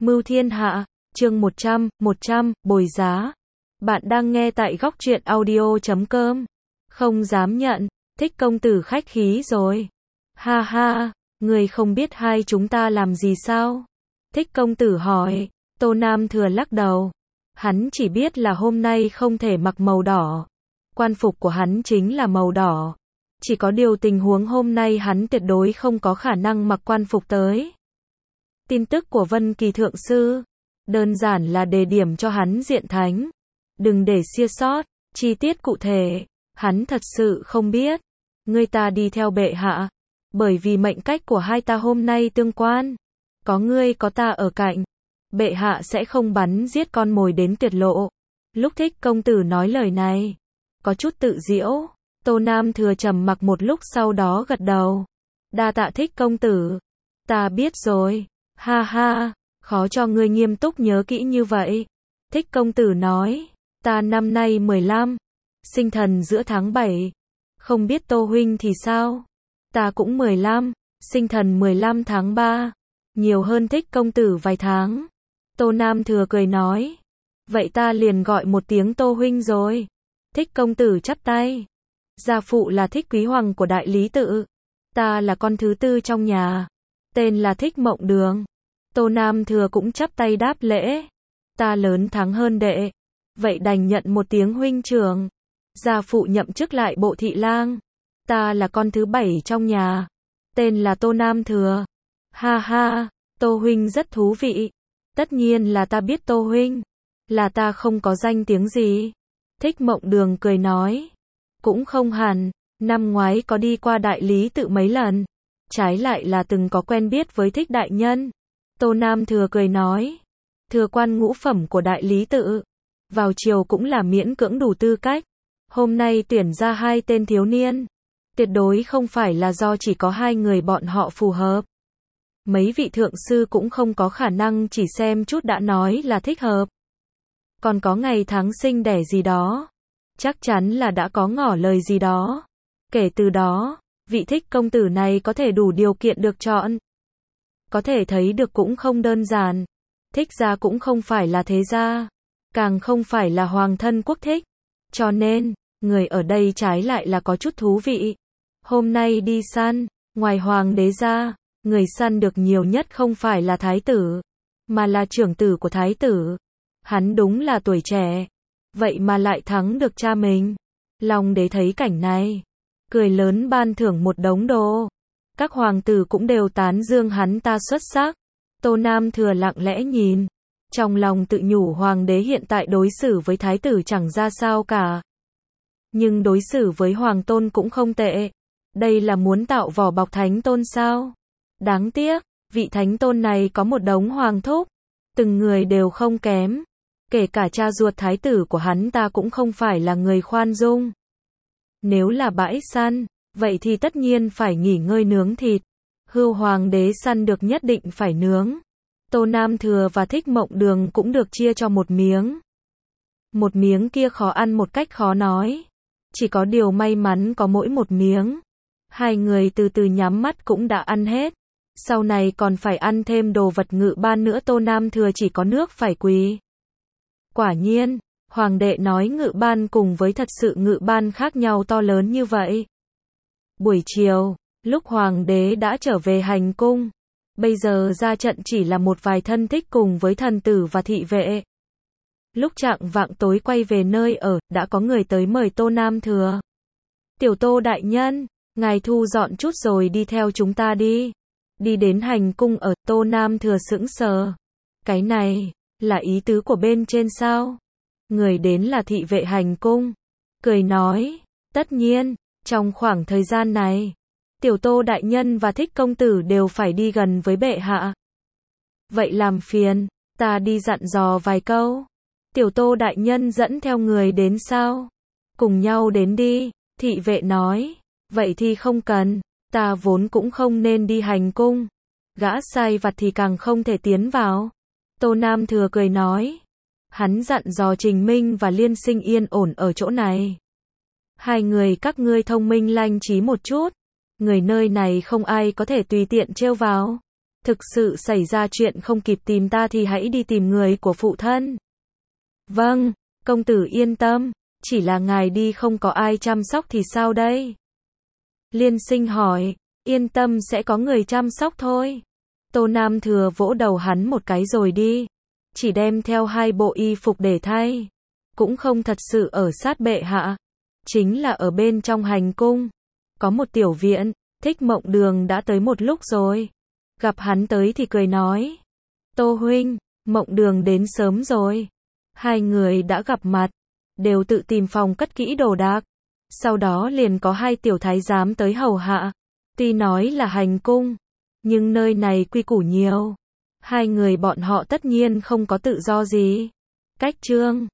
Mưu thiên hạ, chương 100, bồi giá. Bạn đang nghe tại góc truyện audio.com. Không dám nhận, Thích công tử khách khí rồi. Ha ha, người không biết hai chúng ta làm gì sao? Thích công tử hỏi. Tô Nam Thừa lắc đầu. Hắn chỉ biết là hôm nay không thể mặc màu đỏ. Quan phục của hắn chính là màu đỏ. Chỉ có điều tình huống hôm nay hắn tuyệt đối không có khả năng mặc quan phục tới. Tin tức của Vân Kỳ Thượng Sư, đơn giản là đề điểm cho hắn diện thánh. Đừng để sia sót, chi tiết cụ thể, hắn thật sự không biết. Ngươi ta đi theo bệ hạ, bởi vì mệnh cách của hai ta hôm nay tương quan. Có ngươi có ta ở cạnh, bệ hạ sẽ không bắn giết con mồi đến tuyệt lộ. Lúc Thích công tử nói lời này, có chút tự giễu. Tô Nam Thừa trầm mặc một lúc sau đó gật đầu. Đa tạ Thích công tử. Ta biết rồi. Ha ha, khó cho ngươi nghiêm túc nhớ kỹ như vậy. Thích công tử nói, ta năm nay 15, sinh thần giữa tháng 7. Không biết Tô huynh thì sao? Ta cũng 15, sinh thần 15 tháng 3. Nhiều hơn Thích công tử vài tháng. Tô Nam Thừa cười nói, vậy ta liền gọi một tiếng Tô huynh rồi. Thích công tử chắp tay. Gia phụ là Thích Quý Hoàng của Đại Lý Tự. Ta là con thứ tư trong nhà. Tên là Thích Mộng Đường. Tô Nam Thừa cũng chắp tay đáp lễ. Ta lớn tháng hơn đệ. Vậy đành nhận một tiếng huynh trưởng. Gia phụ nhậm chức lại bộ thị lang. Ta là con thứ 7 trong nhà. Tên là Tô Nam Thừa. Ha ha, Tô huynh rất thú vị. Tất nhiên là ta biết Tô huynh. Là ta không có danh tiếng gì. Thích Mộng Đường cười nói. Cũng không hẳn, năm ngoái có đi qua Đại Lý Tự mấy lần. Trái lại là từng có quen biết với Thích đại nhân. Tô Nam Thừa cười nói. Thừa quan ngũ phẩm của Đại Lý Tự. Vào chiều cũng là miễn cưỡng đủ tư cách. Hôm nay tuyển ra hai tên thiếu niên. Tuyệt đối không phải là do chỉ có hai người bọn họ phù hợp. Mấy vị thượng sư cũng không có khả năng chỉ xem chút đã nói là thích hợp. Còn có ngày tháng sinh đẻ gì đó. Chắc chắn là đã có ngỏ lời gì đó. Kể từ đó, vị Thích công tử này có thể đủ điều kiện được chọn. Có thể thấy được cũng không đơn giản. Thích gia cũng không phải là thế gia. Càng không phải là hoàng thân quốc thích. Cho nên, người ở đây trái lại là có chút thú vị. Hôm nay đi săn, ngoài hoàng đế ra, người săn được nhiều nhất không phải là thái tử, mà là trưởng tử của thái tử. Hắn đúng là tuổi trẻ. Vậy mà lại thắng được cha mình. Long đế thấy cảnh này, cười lớn ban thưởng một đống đồ. Các hoàng tử cũng đều tán dương hắn ta xuất sắc. Tô Nam Thừa lặng lẽ nhìn. Trong lòng tự nhủ hoàng đế hiện tại đối xử với thái tử chẳng ra sao cả. Nhưng đối xử với hoàng tôn cũng không tệ. Đây là muốn tạo vỏ bọc thánh tôn sao? Đáng tiếc, vị thánh tôn này có một đống hoàng thúc. Từng người đều không kém. Kể cả cha ruột thái tử của hắn ta cũng không phải là người khoan dung. Nếu là bãi săn, vậy thì tất nhiên phải nghỉ ngơi nướng thịt. Hưu hoàng đế săn được nhất định phải nướng. Tô Nam Thừa và Thích Mộng Đường cũng được chia cho một miếng. Một miếng kia khó ăn một cách khó nói. Chỉ có điều may mắn có mỗi một miếng. Hai người từ từ nhắm mắt cũng đã ăn hết. Sau này còn phải ăn thêm đồ vật ngự ban nữa. Tô Nam Thừa chỉ có nước phải quỳ. Quả nhiên, hoàng đệ nói ngự ban cùng với thật sự ngự ban khác nhau to lớn như vậy. Buổi chiều, lúc hoàng đế đã trở về hành cung, bây giờ ra trận chỉ là một vài thân thích cùng với thần tử và thị vệ. Lúc chạng vạng tối quay về nơi ở, đã có người tới mời Tô Nam Thừa. Tiểu Tô đại nhân, ngài thu dọn chút rồi đi theo chúng ta đi. Đi đến hành cung ở. Tô Nam Thừa sững sờ. Cái này là ý tứ của bên trên sao? Người đến là thị vệ hành cung. Cười nói, tất nhiên, trong khoảng thời gian này, Tiểu Tô đại nhân và Thích công tử đều phải đi gần với bệ hạ. Vậy làm phiền, ta đi dặn dò vài câu. Tiểu Tô đại nhân dẫn theo người đến sao? Cùng nhau đến đi, thị vệ nói. Vậy thì không cần, ta vốn cũng không nên đi hành cung. Gã sai vặt thì càng không thể tiến vào. Tô Nam Thừa cười nói. Hắn dặn dò Trình Minh và Liên Sinh yên ổn ở chỗ này. Hai người các ngươi thông minh lanh trí một chút. Người nơi này không ai có thể tùy tiện trêu vào. Thực sự xảy ra chuyện không kịp tìm ta thì hãy đi tìm người của phụ thân. Vâng, công tử yên tâm, chỉ là ngài đi không có ai chăm sóc thì sao đây? Liên Sinh hỏi, yên tâm sẽ có người chăm sóc thôi. Tô Nam Thừa vỗ đầu hắn một cái rồi đi. Chỉ đem theo 2 bộ y phục để thay. Cũng không thật sự ở sát bệ hạ. Chính là ở bên trong hành cung. Có một tiểu viện, Thích Mộng Đường đã tới một lúc rồi. Gặp hắn tới thì cười nói. Tô huynh, Mộng Đường đến sớm rồi. Hai người đã gặp mặt. Đều tự tìm phòng cất kỹ đồ đạc. Sau đó liền có 2 tiểu thái giám tới hầu hạ. Tuy nói là hành cung, nhưng nơi này quy củ nhiều. 2 người bọn họ tất nhiên không có tự do gì. Cách trương